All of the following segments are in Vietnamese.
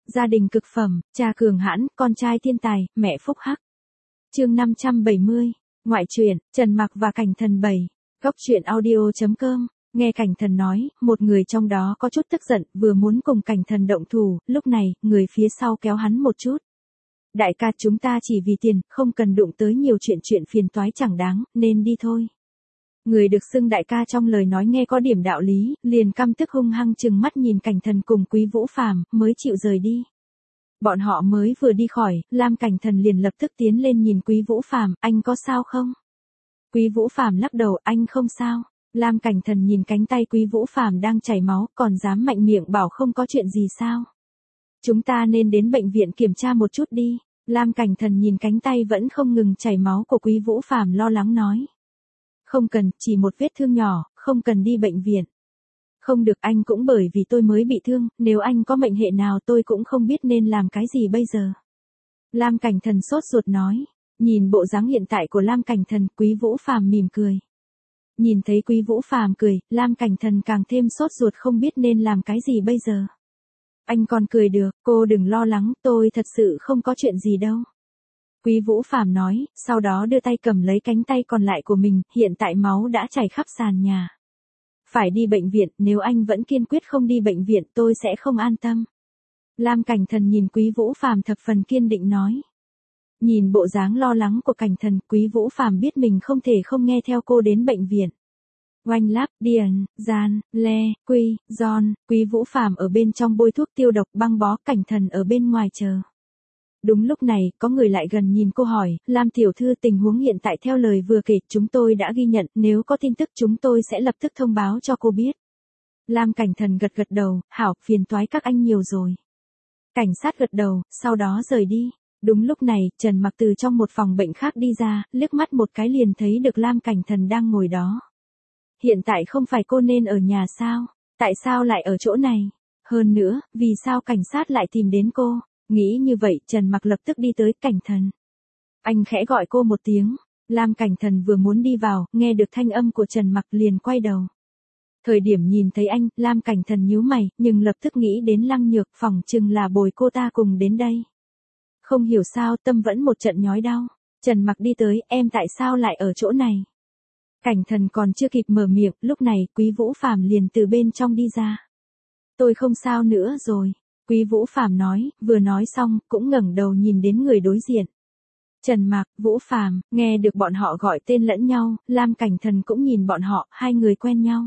Gia đình cực phẩm, cha cường hãn, con trai thiên tài, mẹ phúc hắc. Chương 570. Ngoại truyện, Trần Mặc và Cảnh Thần 7. Góc truyện audio.com. Nghe Cảnh Thần nói, một người trong đó có chút tức giận, vừa muốn cùng Cảnh Thần động thủ, lúc này, người phía sau kéo hắn một chút. Đại ca, chúng ta chỉ vì tiền, không cần đụng tới nhiều chuyện phiền toái chẳng đáng, nên đi thôi. Người được xưng đại ca trong lời nói nghe có điểm đạo lý, liền căm tức hung hăng trừng mắt nhìn Cảnh Thần cùng Quý Vũ Phàm, mới chịu rời đi. Bọn họ mới vừa đi khỏi, Lam Cảnh Thần liền lập tức tiến lên nhìn Quý Vũ Phàm, anh có sao không? Quý Vũ Phàm lắc đầu, anh không sao. Lam Cảnh Thần nhìn cánh tay Quý Vũ Phàm đang chảy máu, còn dám mạnh miệng bảo không có chuyện gì sao? Chúng ta nên đến bệnh viện kiểm tra một chút đi. Lam Cảnh Thần nhìn cánh tay vẫn không ngừng chảy máu của Quý Vũ Phàm lo lắng nói. Không cần, chỉ một vết thương nhỏ, không cần đi bệnh viện. Không được, anh cũng bởi vì tôi mới bị thương, nếu anh có mệnh hệ nào tôi cũng không biết nên làm cái gì bây giờ. Lam Cảnh Thần sốt ruột nói. Nhìn bộ dáng hiện tại của Lam Cảnh Thần, Quý Vũ Phàm mỉm cười. Nhìn thấy Quý Vũ Phàm cười, Lam Cảnh Thần càng thêm sốt ruột không biết nên làm cái gì bây giờ. Anh còn cười được, cô đừng lo lắng, tôi thật sự không có chuyện gì đâu. Quý Vũ Phàm nói, sau đó đưa tay cầm lấy cánh tay còn lại của mình, hiện tại máu đã chảy khắp sàn nhà. Phải đi bệnh viện, nếu anh vẫn kiên quyết không đi bệnh viện tôi sẽ không an tâm. Lam Cảnh Thần nhìn Quý Vũ Phàm thập phần kiên định nói. Nhìn bộ dáng lo lắng của Cảnh Thần, Quý Vũ Phàm biết mình không thể không nghe theo cô đến bệnh viện. Oanh Láp, Điền, Gian, Le, Quy, Giòn, Quý Vũ Phàm ở bên trong bôi thuốc tiêu độc băng bó, Cảnh Thần ở bên ngoài chờ. Đúng lúc này, có người lại gần nhìn cô hỏi, Lam tiểu thư, tình huống hiện tại theo lời vừa kể, chúng tôi đã ghi nhận, nếu có tin tức chúng tôi sẽ lập tức thông báo cho cô biết. Lam Cảnh Thần gật gật đầu, hảo, phiền toái các anh nhiều rồi. Cảnh sát gật đầu, sau đó rời đi. Đúng lúc này, Trần Mặc từ trong một phòng bệnh khác đi ra, liếc mắt một cái liền thấy được Lam Cảnh Thần đang ngồi đó. Hiện tại không phải cô nên ở nhà sao? Tại sao lại ở chỗ này? Hơn nữa, vì sao cảnh sát lại tìm đến cô? Nghĩ như vậy, Trần Mặc lập tức đi tới Cảnh Thần. Anh khẽ gọi cô một tiếng. Lam Cảnh Thần vừa muốn đi vào, nghe được thanh âm của Trần Mặc liền quay đầu. Thời điểm nhìn thấy anh, Lam Cảnh Thần nhíu mày, nhưng lập tức nghĩ đến Lăng Nhược, phỏng chừng là bồi cô ta cùng đến đây. Không hiểu sao, tâm vẫn một trận nhói đau. Trần Mặc đi tới, em tại sao lại ở chỗ này? Cảnh Thần còn chưa kịp mở miệng, lúc này, Quý Vũ Phàm liền từ bên trong đi ra. Tôi không sao nữa rồi. Quý Vũ Phàm nói, vừa nói xong, cũng ngẩng đầu nhìn đến người đối diện. Trần Mặc, Vũ Phàm, nghe được bọn họ gọi tên lẫn nhau, Lam Cảnh Thần cũng nhìn bọn họ, hai người quen nhau.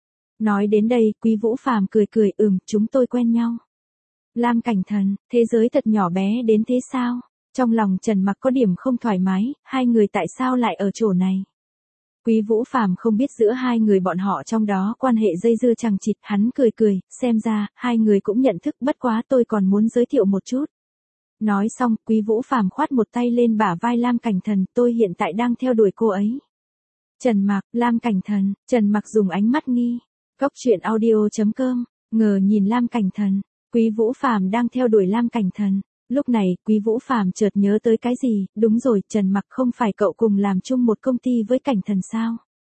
Nói đến đây, Quý Vũ Phàm cười cười, chúng tôi quen nhau. Lam Cảnh Thần, thế giới thật nhỏ bé đến thế sao? Trong lòng Trần Mặc có điểm không thoải mái, hai người tại sao lại ở chỗ này? Quý Vũ Phàm không biết giữa hai người bọn họ trong đó quan hệ dây dưa chằng chịt, hắn cười cười, xem ra, hai người cũng nhận thức, bất quá tôi còn muốn giới thiệu một chút. Nói xong, Quý Vũ Phàm khoát một tay lên bả vai Lam Cảnh Thần, tôi hiện tại đang theo đuổi cô ấy. Trần Mặc, Lam Cảnh Thần, Trần Mặc dùng ánh mắt nghi. Góc truyện audio.com, ngờ nhìn Lam Cảnh Thần, Quý Vũ Phàm đang theo đuổi Lam Cảnh Thần. Lúc này, Quý Vũ Phàm chợt nhớ tới cái gì, đúng rồi, Trần Mặc không phải cậu cùng làm chung một công ty với Cảnh Thần sao?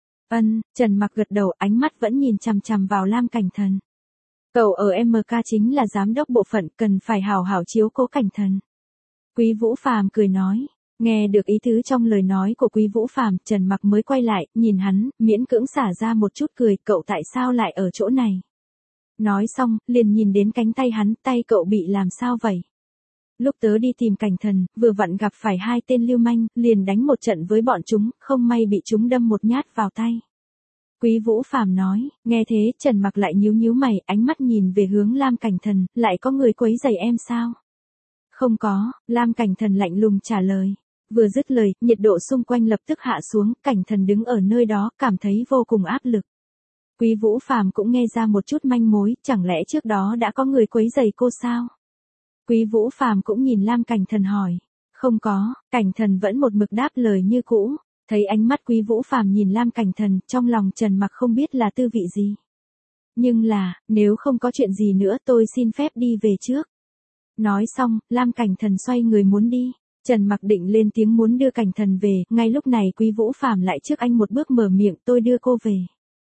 Trần Mặc gật đầu, ánh mắt vẫn nhìn chằm chằm vào Lam Cảnh Thần. Cậu ở MK chính là giám đốc bộ phận, cần phải hảo hảo chiếu cố Cảnh Thần. Quý Vũ Phàm cười nói, nghe được ý tứ trong lời nói của Quý Vũ Phàm, Trần Mặc mới quay lại, nhìn hắn, miễn cưỡng xả ra một chút cười, cậu tại sao lại ở chỗ này? Nói xong, liền nhìn đến cánh tay hắn, tay cậu bị làm sao vậy? Lúc tớ đi tìm Cảnh Thần, vừa vặn gặp phải hai tên lưu manh, liền đánh một trận với bọn chúng, không may bị chúng đâm một nhát vào tay. Quý Vũ Phàm nói, nghe thế, Trần Mặc lại nhíu mày, ánh mắt nhìn về hướng Lam Cảnh Thần, lại có người quấy rầy em sao? Không có, Lam Cảnh Thần lạnh lùng trả lời. Vừa dứt lời, nhiệt độ xung quanh lập tức hạ xuống, Cảnh Thần đứng ở nơi đó, cảm thấy vô cùng áp lực. Quý Vũ Phàm cũng nghe ra một chút manh mối, chẳng lẽ trước đó đã có người quấy rầy cô sao? Quý Vũ Phàm cũng nhìn Lam Cảnh Thần hỏi. Không có, Cảnh Thần vẫn một mực đáp lời như cũ. Thấy ánh mắt Quý Vũ Phàm nhìn Lam Cảnh Thần, trong lòng Trần Mặc không biết là tư vị gì. Nhưng là, nếu không có chuyện gì nữa tôi xin phép đi về trước. Nói xong, Lam Cảnh Thần xoay người muốn đi. Trần Mặc định lên tiếng muốn đưa Cảnh Thần về, ngay lúc này Quý Vũ Phàm lại trước anh một bước mở miệng, tôi đưa cô về.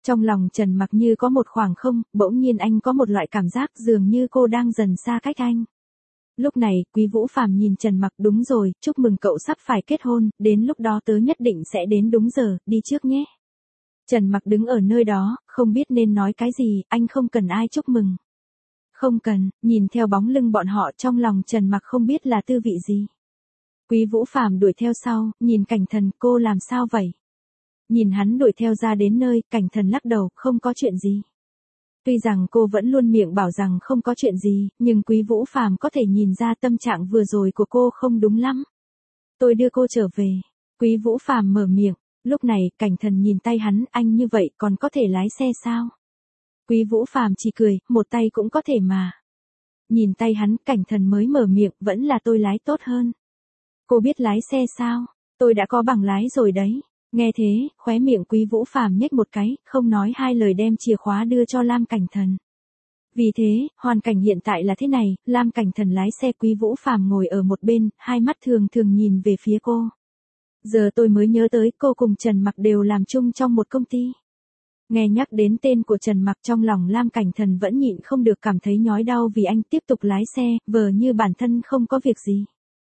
Trong lòng Trần Mặc như có một khoảng không, bỗng nhiên anh có một loại cảm giác dường như cô đang dần xa cách anh. Lúc này, Quý Vũ Phàm nhìn Trần Mặc, đúng rồi, chúc mừng cậu sắp phải kết hôn, đến lúc đó tớ nhất định sẽ đến đúng giờ, đi trước nhé. Trần Mặc đứng ở nơi đó, không biết nên nói cái gì, anh không cần ai chúc mừng. Không cần, nhìn theo bóng lưng bọn họ trong lòng Trần Mặc không biết là tư vị gì. Quý Vũ Phàm đuổi theo sau, nhìn Cảnh Thần, cô làm sao vậy? Nhìn hắn đuổi theo ra đến nơi, Cảnh Thần lắc đầu, không có chuyện gì. Tuy rằng cô vẫn luôn miệng bảo rằng không có chuyện gì, nhưng Quý Vũ Phàm có thể nhìn ra tâm trạng vừa rồi của cô không đúng lắm. Tôi đưa cô trở về. Quý Vũ Phàm mở miệng, lúc này Cảnh Thần nhìn tay hắn, anh như vậy còn có thể lái xe sao? Quý Vũ Phàm chỉ cười, một tay cũng có thể mà. Nhìn tay hắn, Cảnh Thần mới mở miệng, vẫn là tôi lái tốt hơn. Cô biết lái xe sao? Tôi đã có bằng lái rồi đấy. Nghe thế, khóe miệng Quý Vũ Phàm nhếch một cái, không nói hai lời đem chìa khóa đưa cho Lam Cảnh Thần. Vì thế, hoàn cảnh hiện tại là thế này, Lam Cảnh Thần lái xe, Quý Vũ Phàm ngồi ở một bên, hai mắt thường thường nhìn về phía cô. Giờ tôi mới nhớ tới cô cùng Trần Mặc đều làm chung trong một công ty. Nghe nhắc đến tên của Trần Mặc trong lòng Lam Cảnh Thần vẫn nhịn không được cảm thấy nhói đau vì anh tiếp tục lái xe, vờ như bản thân không có việc gì.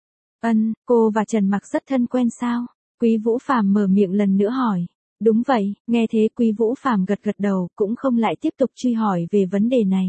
Cô và Trần Mặc rất thân quen sao? Quý Vũ Phàm mở miệng lần nữa hỏi. Đúng vậy, nghe thế Quý Vũ Phàm gật gật đầu, cũng không lại tiếp tục truy hỏi về vấn đề này.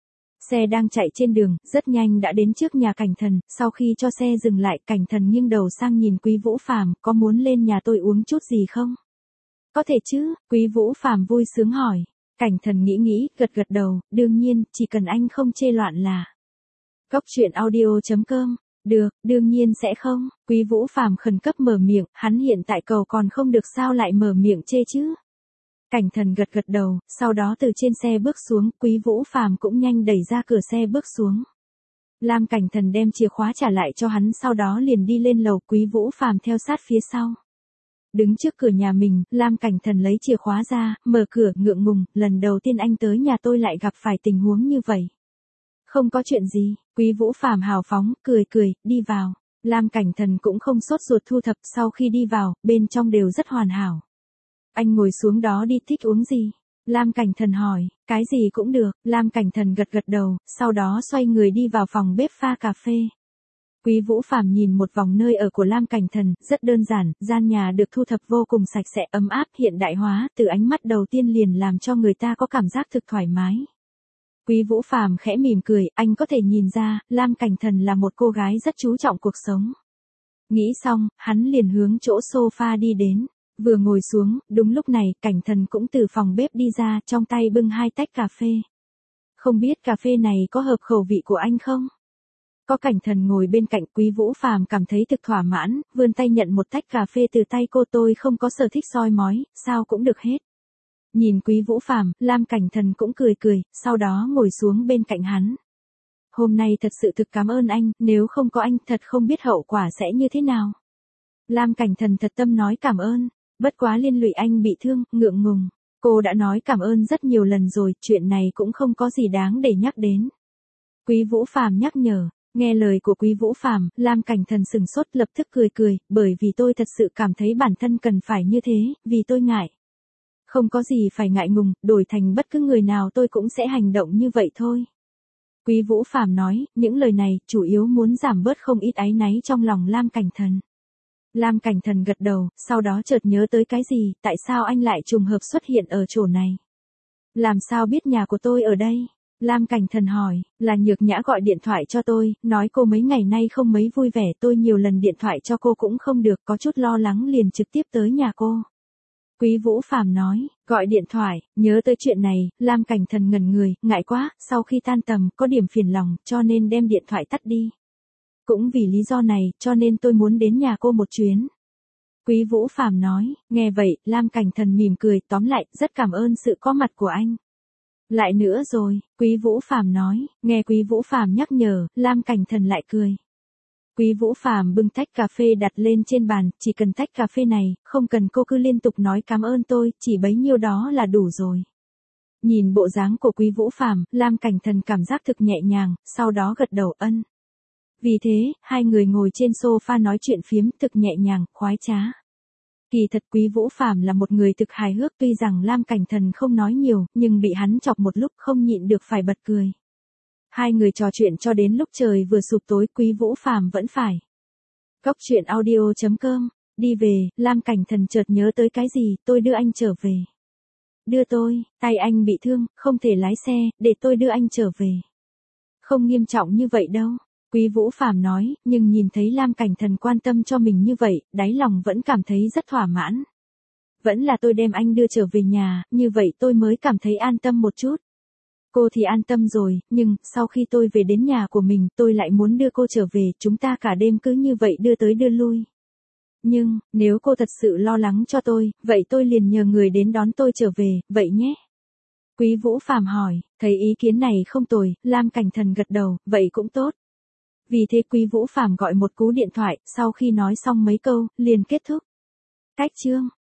Xe đang chạy trên đường, rất nhanh đã đến trước nhà Cảnh Thần, sau khi cho xe dừng lại, Cảnh Thần nghiêng đầu sang nhìn Quý Vũ Phàm, có muốn lên nhà tôi uống chút gì không? Có thể chứ, Quý Vũ Phàm vui sướng hỏi. Cảnh Thần nghĩ, gật gật đầu, đương nhiên, chỉ cần anh không chê loạn là. Góc truyện audio.com. Được, đương nhiên sẽ không. Quý Vũ Phàm khẩn cấp mở miệng, hắn hiện tại cầu còn không được sao lại mở miệng chê chứ. Cảnh Thần gật gật đầu, sau đó từ trên xe bước xuống, Quý Vũ Phàm cũng nhanh đẩy ra cửa xe bước xuống. Lam Cảnh Thần đem chìa khóa trả lại cho hắn, sau đó liền đi lên lầu, Quý Vũ Phàm theo sát phía sau. Đứng trước cửa nhà mình, Lam Cảnh Thần lấy chìa khóa ra, mở cửa, ngượng ngùng, lần đầu tiên anh tới nhà tôi lại gặp phải tình huống như vậy. Không có chuyện gì, Quý Vũ Phàm hào phóng, cười, đi vào. Lam Cảnh Thần cũng không sốt ruột thu thập, sau khi đi vào, bên trong đều rất hoàn hảo. Anh ngồi xuống đó đi, thích uống gì? Lam Cảnh Thần hỏi, cái gì cũng được, Lam Cảnh Thần gật gật đầu, sau đó xoay người đi vào phòng bếp pha cà phê. Quý Vũ Phàm nhìn một vòng nơi ở của Lam Cảnh Thần, rất đơn giản, gian nhà được thu thập vô cùng sạch sẽ, ấm áp, hiện đại hóa, từ ánh mắt đầu tiên liền làm cho người ta có cảm giác thực thoải mái. Quý Vũ Phàm khẽ mỉm cười, anh có thể nhìn ra, Lam Cảnh Thần là một cô gái rất chú trọng cuộc sống. Nghĩ xong, hắn liền hướng chỗ sofa đi đến. Vừa ngồi xuống, đúng lúc này, Cảnh Thần cũng từ phòng bếp đi ra, trong tay bưng 2 tách cà phê. Không biết cà phê này có hợp khẩu vị của anh không? Có Cảnh Thần ngồi bên cạnh, Quý Vũ Phàm cảm thấy thực thỏa mãn, vươn tay nhận một tách cà phê từ tay cô. Tôi không có sở thích soi mói, sao cũng được hết. Nhìn Quý Vũ Phàm, Lam Cảnh Thần cũng cười, sau đó ngồi xuống bên cạnh hắn. Hôm nay thật sự thực cảm ơn anh, nếu không có anh thật không biết hậu quả sẽ như thế nào. Lam Cảnh Thần thật tâm nói cảm ơn, bất quá liên lụy anh bị thương, ngượng ngùng. Cô đã nói cảm ơn rất nhiều lần rồi, chuyện này cũng không có gì đáng để nhắc đến. Quý Vũ Phàm nhắc nhở, nghe lời của Quý Vũ Phàm, Lam Cảnh Thần sừng sốt lập tức cười, bởi vì tôi thật sự cảm thấy bản thân cần phải như thế, vì tôi ngại. Không có gì phải ngại ngùng, đổi thành bất cứ người nào tôi cũng sẽ hành động như vậy thôi. Quý Vũ Phàm nói, những lời này, chủ yếu muốn giảm bớt không ít áy náy trong lòng Lam Cảnh Thần. Lam Cảnh Thần gật đầu, sau đó chợt nhớ tới cái gì, tại sao anh lại trùng hợp xuất hiện ở chỗ này? Làm sao biết nhà của tôi ở đây? Lam Cảnh Thần hỏi, là Nhược Nhã gọi điện thoại cho tôi, nói cô mấy ngày nay không mấy vui vẻ, tôi nhiều lần điện thoại cho cô cũng không được, có chút lo lắng liền trực tiếp tới nhà cô. Quý Vũ Phàm nói, gọi điện thoại, nhớ tới chuyện này, Lam Cảnh Thần ngẩn người, ngại quá, sau khi tan tầm, có điểm phiền lòng, cho nên đem điện thoại tắt đi. Cũng vì lý do này, cho nên tôi muốn đến nhà cô một chuyến. Quý Vũ Phàm nói, nghe vậy, Lam Cảnh Thần mỉm cười, tóm lại, rất cảm ơn sự có mặt của anh. Lại nữa rồi, Quý Vũ Phàm nói, nghe Quý Vũ Phàm nhắc nhở, Lam Cảnh Thần lại cười. Quý Vũ Phàm bưng tách cà phê đặt lên trên bàn, chỉ cần tách cà phê này, không cần cô cứ liên tục nói cảm ơn tôi, chỉ bấy nhiêu đó là đủ rồi. Nhìn bộ dáng của Quý Vũ Phàm, Lam Cảnh Thần cảm giác thực nhẹ nhàng, sau đó gật đầu ân. Vì thế, hai người ngồi trên sofa nói chuyện phiếm thực nhẹ nhàng, khoái trá. Kỳ thật Quý Vũ Phàm là một người thực hài hước, tuy rằng Lam Cảnh Thần không nói nhiều, nhưng bị hắn chọc một lúc không nhịn được phải bật cười. Hai người trò chuyện cho đến lúc trời vừa sụp tối, Quý Vũ Phàm vẫn phải. Góc truyện audio.com, đi về, Lam Cảnh Thần chợt nhớ tới cái gì, tôi đưa anh trở về. Đưa tôi, tay anh bị thương, không thể lái xe, để tôi đưa anh trở về. Không nghiêm trọng như vậy đâu. Quý Vũ Phàm nói, nhưng nhìn thấy Lam Cảnh Thần quan tâm cho mình như vậy, đáy lòng vẫn cảm thấy rất thỏa mãn. Vẫn là tôi đem anh đưa trở về nhà, như vậy tôi mới cảm thấy an tâm một chút. Cô thì an tâm rồi, nhưng, sau khi tôi về đến nhà của mình, tôi lại muốn đưa cô trở về, chúng ta cả đêm cứ như vậy đưa tới đưa lui. Nhưng, nếu cô thật sự lo lắng cho tôi, vậy tôi liền nhờ người đến đón tôi trở về, vậy nhé. Quý Vũ Phàm hỏi, thấy ý kiến này không tồi, Lam Cảnh Thần gật đầu, vậy cũng tốt. Vì thế Quý Vũ Phàm gọi một cú điện thoại, sau khi nói xong mấy câu, liền kết thúc. Cách chương.